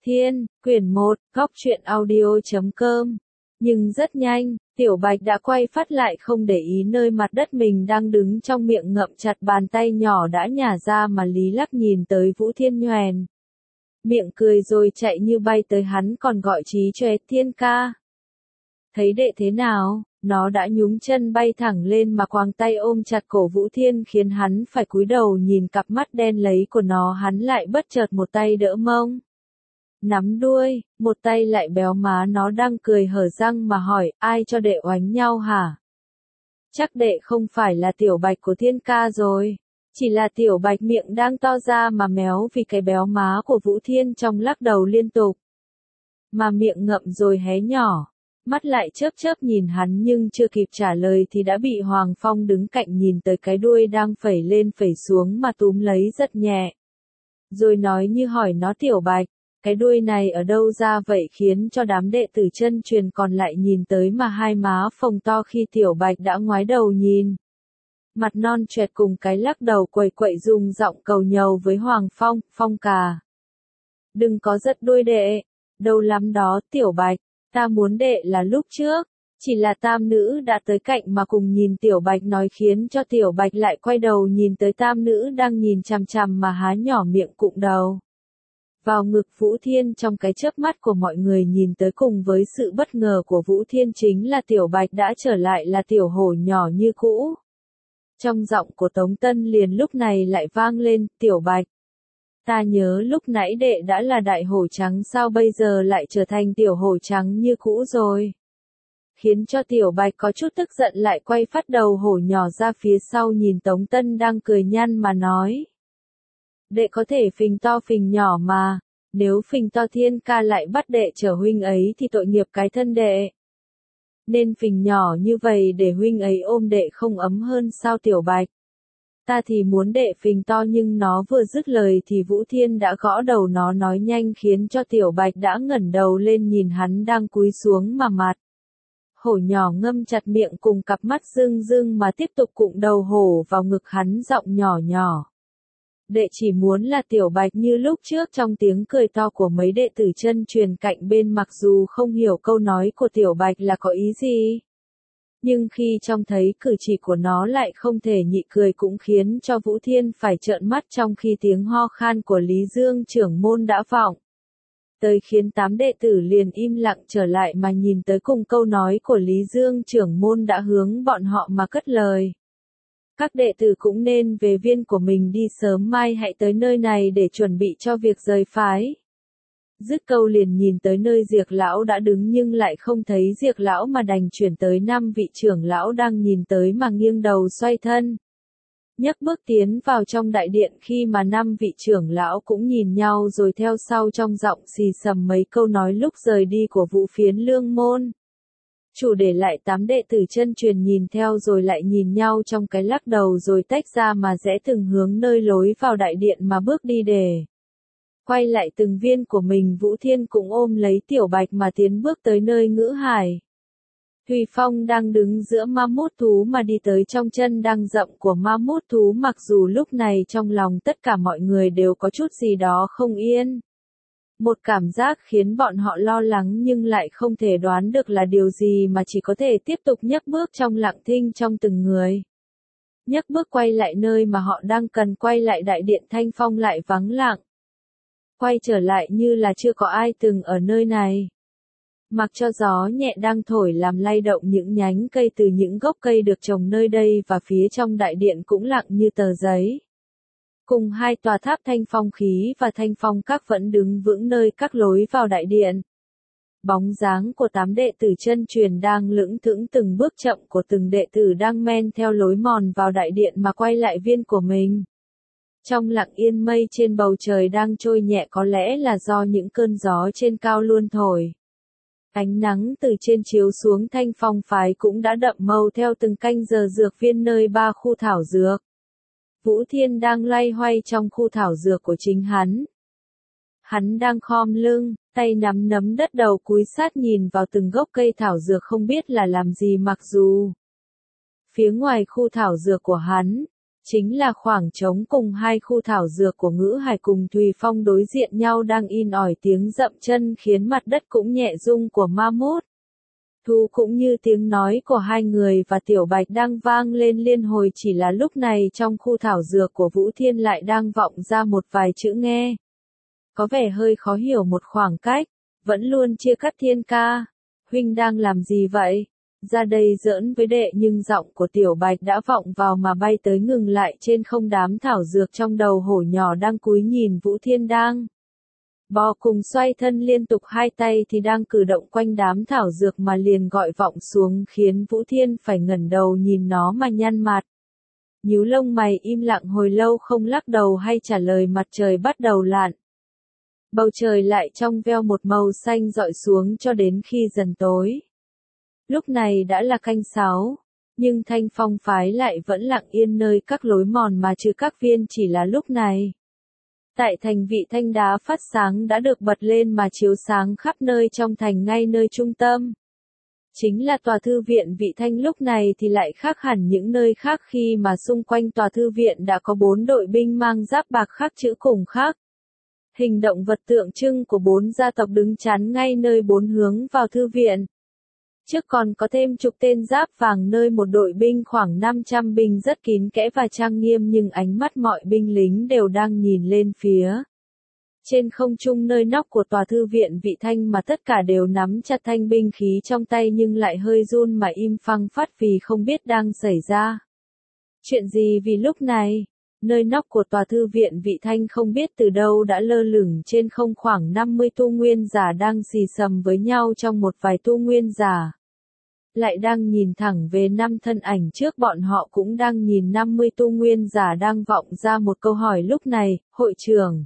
Thiên, quyển 1, góc truyện audio.com. Nhưng rất nhanh, Tiểu Bạch đã quay phát lại không để ý nơi mặt đất mình đang đứng, trong miệng ngậm chặt bàn tay nhỏ đã nhả ra mà lý lắc nhìn tới Vũ Thiên nhoẻn miệng cười rồi chạy như bay tới hắn, còn gọi Trí Chòe Thiên ca. Thấy đệ thế nào? Nó đã nhúng chân bay thẳng lên mà quàng tay ôm chặt cổ Vũ Thiên, khiến hắn phải cúi đầu nhìn cặp mắt đen lấy của nó. Hắn lại bất chợt một tay đỡ mông, nắm đuôi, một tay lại béo má nó đang cười hở răng mà hỏi, ai cho đệ oánh nhau hả? Chắc đệ không phải là Tiểu Bạch của Thiên ca rồi. Chỉ là Tiểu Bạch miệng đang to ra mà méo vì cái béo má của Vũ Thiên, trong lắc đầu liên tục. Mà miệng ngậm rồi hé nhỏ, mắt lại chớp chớp nhìn hắn, nhưng chưa kịp trả lời thì đã bị Hoàng Phong đứng cạnh nhìn tới cái đuôi đang phẩy lên phẩy xuống mà túm lấy rất nhẹ. Rồi nói như hỏi nó, Tiểu Bạch, cái đuôi này ở đâu ra vậy? Khiến cho đám đệ tử chân truyền còn lại nhìn tới mà hai má phồng to khi Tiểu Bạch đã ngoái đầu nhìn. Mặt non choẹt cùng cái lắc đầu quẩy quậy, dùng giọng cầu nhàu với Hoàng Phong, Phong ca, đừng có giật đuôi đệ, đâu lắm đó Tiểu Bạch, ta muốn đệ là lúc trước. Chỉ là tam nữ đã tới cạnh mà cùng nhìn Tiểu Bạch nói, khiến cho Tiểu Bạch lại quay đầu nhìn tới tam nữ đang nhìn chằm chằm mà há nhỏ miệng cụm đầu vào ngực Vũ Thiên. Trong cái chớp mắt của mọi người nhìn tới, cùng với sự bất ngờ của Vũ Thiên, chính là Tiểu Bạch đã trở lại là tiểu hổ nhỏ như cũ. Trong giọng của Tống Tân liền lúc này lại vang lên, Tiểu Bạch, ta nhớ lúc nãy đệ đã là đại hổ trắng, sao bây giờ lại trở thành tiểu hổ trắng như cũ rồi? Khiến cho Tiểu Bạch có chút tức giận, lại quay phát đầu hổ nhỏ ra phía sau nhìn Tống Tân đang cười nhăn mà nói. Đệ có thể phình to phình nhỏ mà, nếu phình to Thiên ca lại bắt đệ chở huynh ấy thì tội nghiệp cái thân đệ. Nên phình nhỏ như vậy để huynh ấy ôm đệ không ấm hơn sao Tiểu Bạch? Ta thì muốn đệ phình to, nhưng nó vừa dứt lời thì Vũ Thiên đã gõ đầu nó nói nhanh, khiến cho Tiểu Bạch đã ngẩng đầu lên nhìn hắn đang cúi xuống mà mặt hổ nhỏ ngâm chặt miệng cùng cặp mắt rưng rưng mà tiếp tục cụm đầu hổ vào ngực hắn, giọng nhỏ nhỏ. Đệ chỉ muốn là Tiểu Bạch như lúc trước. Trong tiếng cười to của mấy đệ tử chân truyền cạnh bên, mặc dù không hiểu câu nói của Tiểu Bạch là có ý gì, nhưng khi trông thấy cử chỉ của nó lại không thể nhịn cười, cũng khiến cho Vũ Thiên phải trợn mắt. Trong khi tiếng ho khan của Lý Dương trưởng môn đã vọng tới, khiến 8 đệ tử liền im lặng trở lại mà nhìn tới, cùng câu nói của Lý Dương trưởng môn đã hướng bọn họ mà cất lời. Các đệ tử cũng nên về viên của mình đi sớm, mai hãy tới nơi này để chuẩn bị cho việc rời phái. Dứt câu liền nhìn tới nơi Diệc lão đã đứng, nhưng lại không thấy Diệc lão mà đành chuyển tới 5 vị trưởng lão đang nhìn tới mà nghiêng đầu xoay thân, nhấc bước tiến vào trong đại điện. Khi mà 5 vị trưởng lão cũng nhìn nhau rồi theo sau, trong giọng xì xầm mấy câu nói lúc rời đi của Vũ Phiến Lương môn chủ, để lại 8 đệ tử chân truyền nhìn theo rồi lại nhìn nhau trong cái lắc đầu, rồi tách ra mà rẽ từng hướng nơi lối vào đại điện mà bước đi để quay lại từng viên của mình. Vũ Thiên cũng ôm lấy Tiểu Bạch mà tiến bước tới nơi Ngữ Hải. Thùy Phong đang đứng giữa ma mút thú mà đi tới trong chân đang rậm của ma mút thú, mặc dù lúc này trong lòng tất cả mọi người đều có chút gì đó không yên. Một cảm giác khiến bọn họ lo lắng nhưng lại không thể đoán được là điều gì, mà chỉ có thể tiếp tục nhấc bước trong lặng thinh trong từng người. Nhấc bước quay lại nơi mà họ đang cần quay lại, đại điện Thanh Phong lại vắng lặng. Quay trở lại như là chưa có ai từng ở nơi này. Mặc cho gió nhẹ đang thổi làm lay động những nhánh cây từ những gốc cây được trồng nơi đây, và phía trong đại điện cũng lặng như tờ giấy. Cùng hai tòa tháp Thanh Phong khí và Thanh Phong các vẫn đứng vững nơi các lối vào đại điện. Bóng dáng của 8 đệ tử chân truyền đang lững thững từng bước chậm của từng đệ tử đang men theo lối mòn vào đại điện mà quay lại viên của mình. Trong lặng yên, mây trên bầu trời đang trôi nhẹ, có lẽ là do những cơn gió trên cao luôn thổi. Ánh nắng từ trên chiếu xuống Thanh Phong phái cũng đã đậm màu theo từng canh giờ dược viên nơi 3 khu thảo dược. Vũ Thiên đang loay hoay trong khu thảo dược của chính hắn. Hắn đang khom lưng, tay nắm nắm đất, đầu cúi sát nhìn vào từng gốc cây thảo dược không biết là làm gì, mặc dù phía ngoài khu thảo dược của hắn Chính là khoảng trống cùng hai khu thảo dược của Ngữ Hải cùng Thùy Phong đối diện nhau đang in ỏi tiếng dậm chân khiến mặt đất cũng nhẹ rung của ma mút. Thu cũng như tiếng nói của hai người và Tiểu Bạch đang vang lên liên hồi, chỉ là lúc này trong khu thảo dược của Vũ Thiên lại đang vọng ra một vài chữ nghe. Có vẻ hơi khó hiểu một khoảng cách, vẫn luôn chia cắt. Thiên ca, huynh đang làm gì vậy? Ra đây giỡn với đệ, nhưng giọng của Tiểu Bạch đã vọng vào mà bay tới ngừng lại trên không. Đám thảo dược trong đầu hổ nhỏ đang cúi nhìn Vũ Thiên đang bò cùng xoay thân liên tục, hai tay thì đang cử động quanh đám thảo dược mà liền gọi vọng xuống, khiến Vũ Thiên phải ngẩng đầu nhìn nó mà nhăn mặt. Nhíu lông mày im lặng hồi lâu không lắc đầu hay trả lời. Mặt trời bắt đầu lặn. Bầu trời lại trong veo một màu xanh rọi xuống cho đến khi dần tối. Lúc này đã là canh 6, nhưng Thanh Phong phái lại vẫn lặng yên nơi các lối mòn mà trừ các viên. Chỉ là lúc này, tại thành Vị Thanh, đá phát sáng đã được bật lên mà chiếu sáng khắp nơi trong thành. Ngay nơi trung tâm chính là tòa thư viện Vị Thanh, lúc này thì lại khác hẳn những nơi khác, khi mà xung quanh tòa thư viện đã có 4 đội binh mang giáp bạc khắc chữ cùng khắc hình động vật tượng trưng của 4 gia tộc đứng chắn ngay nơi 4 hướng vào thư viện. Trước còn có thêm chục tên giáp vàng nơi một đội binh khoảng 500 binh rất kín kẽ và trang nghiêm, nhưng ánh mắt mọi binh lính đều đang nhìn lên phía trên không trung nơi nóc của tòa thư viện Vị Thanh, mà tất cả đều nắm chặt thanh binh khí trong tay nhưng lại hơi run mà im phăng phát vì không biết đang xảy ra chuyện gì. Vì lúc này, nơi nóc của tòa thư viện Vị Thanh không biết từ đâu đã lơ lửng trên không khoảng 50 tu nguyên giả đang xì xầm với nhau. Trong một vài tu nguyên giả lại đang nhìn thẳng về 5 thân ảnh trước bọn họ, cũng đang nhìn 50 tu nguyên giả đang vọng ra một câu hỏi lúc này. Hội trưởng,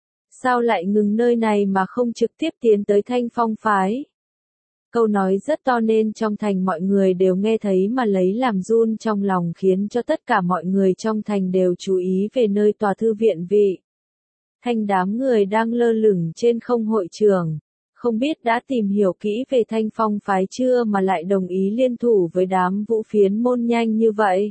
sao lại ngừng nơi này mà không trực tiếp tiến tới Thanh Phong phái? Câu nói rất to nên trong thành mọi người đều nghe thấy mà lấy làm run trong lòng, khiến cho tất cả mọi người trong thành đều chú ý về nơi tòa thư viện Vị Thanh. Đám người đang lơ lửng trên không. Hội trưởng, không biết đã tìm hiểu kỹ về Thanh Phong phái chưa mà lại đồng ý liên thủ với đám Vũ Phiến môn nhanh như vậy?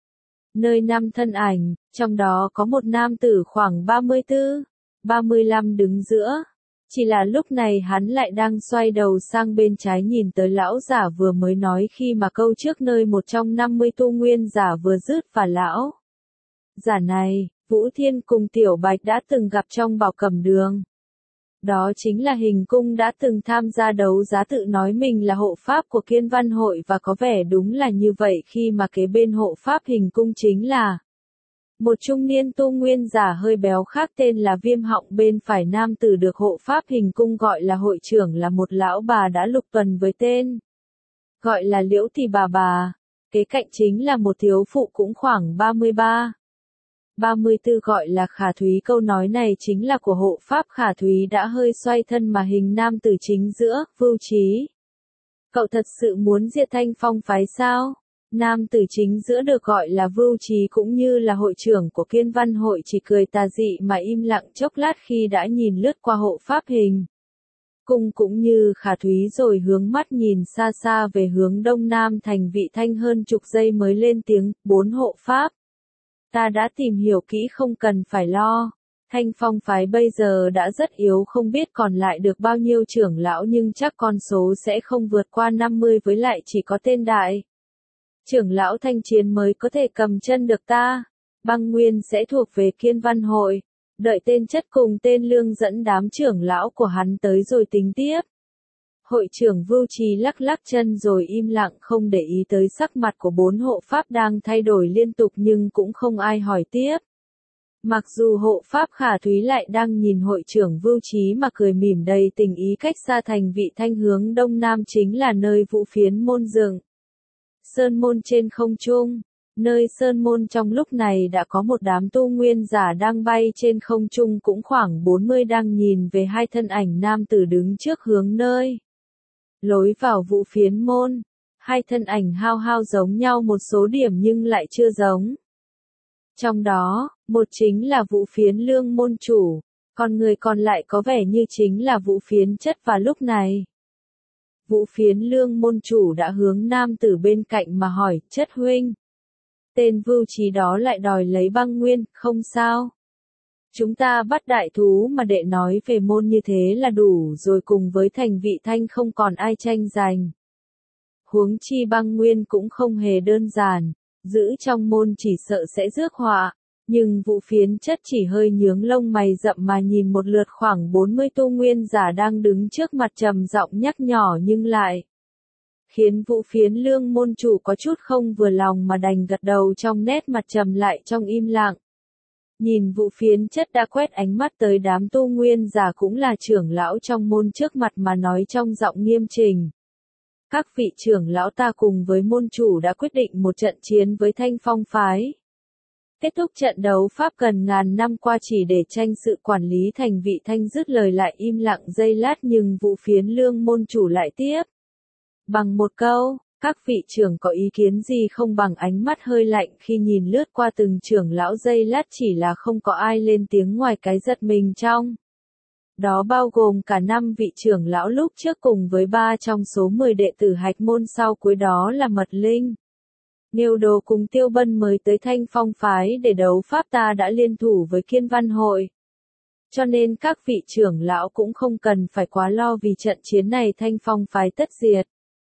Nơi 5 thân ảnh, trong đó có một nam tử khoảng 34, 35 đứng giữa. Chỉ là lúc này hắn lại đang xoay đầu sang bên trái nhìn tới lão giả vừa mới nói khi mà câu trước nơi một trong 50 tu nguyên giả vừa dứt, và lão giả này, Vũ Thiên cùng Tiểu Bạch đã từng gặp trong Bảo Cẩm Đường. Đó chính là Hình Cung, đã từng tham gia đấu giá, tự nói mình là hộ pháp của Kiên Văn hội, và có vẻ đúng là như vậy khi mà kế bên hộ pháp Hình Cung chính là một trung niên tu nguyên giả hơi béo khác tên là Viêm Họng. Bên phải nam tử được hộ pháp Hình Cung gọi là hội trưởng là một lão bà đã lục tuần với tên gọi là Liễu Thì bà. Kế cạnh chính là một thiếu phụ cũng khoảng 33, 34 gọi là Khả Thúy. Câu nói này chính là của hộ pháp Khả Thúy đã hơi xoay thân mà hình nam tử chính giữa. Vưu Trí, cậu thật sự muốn diệt Thanh Phong phái sao? Nam tử chính giữa được gọi là Vưu Trí cũng như là hội trưởng của Kiên Văn hội chỉ cười tà dị mà im lặng chốc lát khi đã nhìn lướt qua hộ pháp Hình Cung cũng như Khả Thúy, rồi hướng mắt nhìn xa xa về hướng đông nam thành Vị Thanh. Hơn chục giây mới lên tiếng. 4 hộ pháp, ta đã tìm hiểu kỹ, không cần phải lo. Thanh Phong phái bây giờ đã rất yếu, không biết còn lại được bao nhiêu trưởng lão, nhưng chắc con số sẽ không vượt qua 50, với lại chỉ có tên đại trưởng lão Thanh Chiến mới có thể cầm chân được ta. Băng Nguyên sẽ thuộc về Kiên Văn hội. Đợi tên Chất cùng tên Lương dẫn đám trưởng lão của hắn tới rồi tính tiếp. Hội trưởng Vưu Trí lắc lắc chân rồi im lặng, không để ý tới sắc mặt của 4 hộ pháp đang thay đổi liên tục, nhưng cũng không ai hỏi tiếp. Mặc dù hộ pháp Khả Thúy lại đang nhìn hội trưởng Vưu Trí mà cười mỉm đầy tình ý. Cách xa thành Vị Thanh hướng đông nam chính là nơi Vũ Phiến môn dựng sơn môn trên không trung. Nơi sơn môn trong lúc này đã có một đám tu nguyên giả đang bay trên không trung, cũng khoảng 40, đang nhìn về hai thân ảnh nam tử đứng trước hướng nơi lối vào Vũ Phiến môn. Hai thân ảnh hao hao giống nhau một số điểm nhưng lại chưa giống. Trong đó, một chính là Vũ Phiến Lương môn chủ, còn người còn lại có vẻ như chính là Vũ Phiến Chất. Và lúc này, Vũ Phiến Lương môn chủ đã hướng nam tử bên cạnh mà hỏi, Chất huynh, tên vưu trí đó lại đòi lấy băng nguyên, không sao. Chúng ta bắt đại thú mà đệ nói về môn như thế là đủ rồi, cùng với thành vị thanh không còn ai tranh giành. Huống chi băng nguyên cũng không hề đơn giản, giữ trong môn chỉ sợ sẽ rước họa. Nhưng Vũ Phiến Chất chỉ hơi nhướng lông mày rậm mà nhìn một lượt khoảng 40 tu nguyên giả đang đứng trước mặt, trầm giọng nhắc nhỏ nhưng lại khiến Vũ Phiến Lương môn chủ có chút không vừa lòng mà đành gật đầu, trong nét mặt trầm lại trong im lặng. Nhìn Vũ Phiến Chất đã quét ánh mắt tới đám tu nguyên giả cũng là trưởng lão trong môn trước mặt mà nói trong giọng nghiêm chỉnh. Các vị trưởng lão, ta cùng với môn chủ đã quyết định một trận chiến với Thanh Phong phái. Kết thúc trận đấu pháp gần ngàn năm qua chỉ để tranh sự quản lý thành vị Thanh. Dứt lời lại im lặng giây lát, nhưng Vũ Phiến Lương môn chủ lại tiếp bằng một câu, các vị trưởng có ý kiến gì không? Bằng ánh mắt hơi lạnh khi nhìn lướt qua từng trưởng lão giây lát, chỉ là không có ai lên tiếng ngoài cái giật mình trong đó bao gồm cả 5 vị trưởng lão lúc trước cùng với 3 trong số 10 đệ tử hạch môn sau cuối, đó là Mật Linh, Nghêu Đồ cùng Tiêu Bân mới tới Thanh Phong phái để đấu pháp. Ta đã liên thủ với Kiên Văn hội, cho nên các vị trưởng lão cũng không cần phải quá lo vì trận chiến này Thanh Phong phái tất diệt.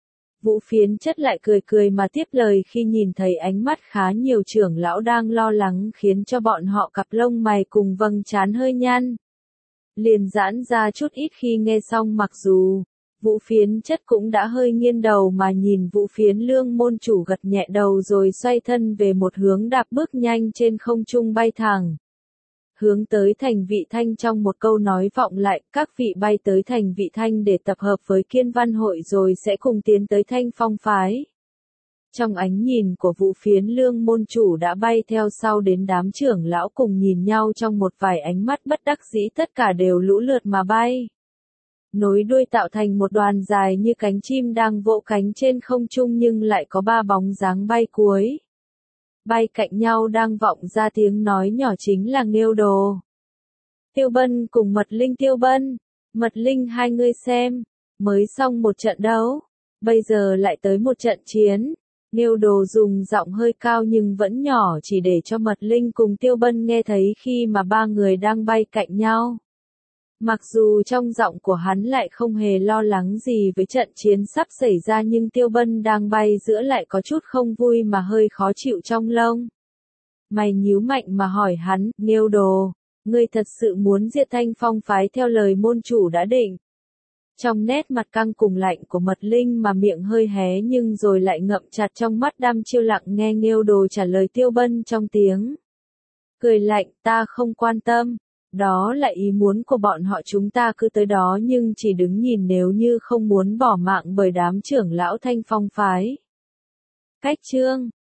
Vũ Phiến Chất lại cười cười mà tiếp lời khi nhìn thấy ánh mắt khá nhiều trưởng lão đang lo lắng, khiến cho bọn họ cặp lông mày cùng vầng trán hơi nhăn liền giãn ra chút ít khi nghe xong. Mặc dù Vũ Phiến Chất cũng đã hơi nghiêng đầu mà nhìn Vũ Phiến Lương môn chủ gật nhẹ đầu rồi xoay thân về một hướng, đạp bước nhanh trên không trung bay thẳng hướng tới thành vị Thanh. Trong một câu nói vọng lại, các vị bay tới thành vị Thanh để tập hợp với Kiên Văn hội rồi sẽ cùng tiến tới Thanh Phong phái. Trong ánh nhìn của Vũ Phiến Lương môn chủ đã bay theo sau đến đám trưởng lão cùng nhìn nhau trong một vài ánh mắt bất đắc dĩ, tất cả đều lũ lượt mà bay, nối đuôi tạo thành một đoàn dài như cánh chim đang vỗ cánh trên không trung, nhưng lại có 3 bóng dáng bay cuối bay cạnh nhau đang vọng ra tiếng nói nhỏ, chính là Nghêu Đồ, Tiêu Bân cùng Mật Linh. Tiêu Bân, Mật Linh, hai ngươi xem, mới xong một trận đấu, bây giờ lại tới một trận chiến. Nghêu Đồ dùng giọng hơi cao nhưng vẫn nhỏ chỉ để cho Mật Linh cùng Tiêu Bân nghe thấy khi mà 3 người đang bay cạnh nhau. Mặc dù trong giọng của hắn lại không hề lo lắng gì với trận chiến sắp xảy ra, nhưng Tiêu Bân đang bay giữa lại có chút không vui mà hơi khó chịu trong lông. Mày nhíu mạnh mà hỏi hắn, Nghêu Đồ, ngươi thật sự muốn diệt Thanh Phong phái theo lời môn chủ đã định? Trong nét mặt căng cùng lạnh của Mật Linh mà miệng hơi hé nhưng rồi lại ngậm chặt, trong mắt đăm chiêu lặng nghe Nghêu Đồ trả lời Tiêu Bân trong tiếng cười lạnh, ta không quan tâm. Đó là ý muốn của bọn họ, chúng ta cứ tới đó nhưng chỉ đứng nhìn, nếu như không muốn bỏ mạng bởi đám trưởng lão Thanh Phong phái. Cách chương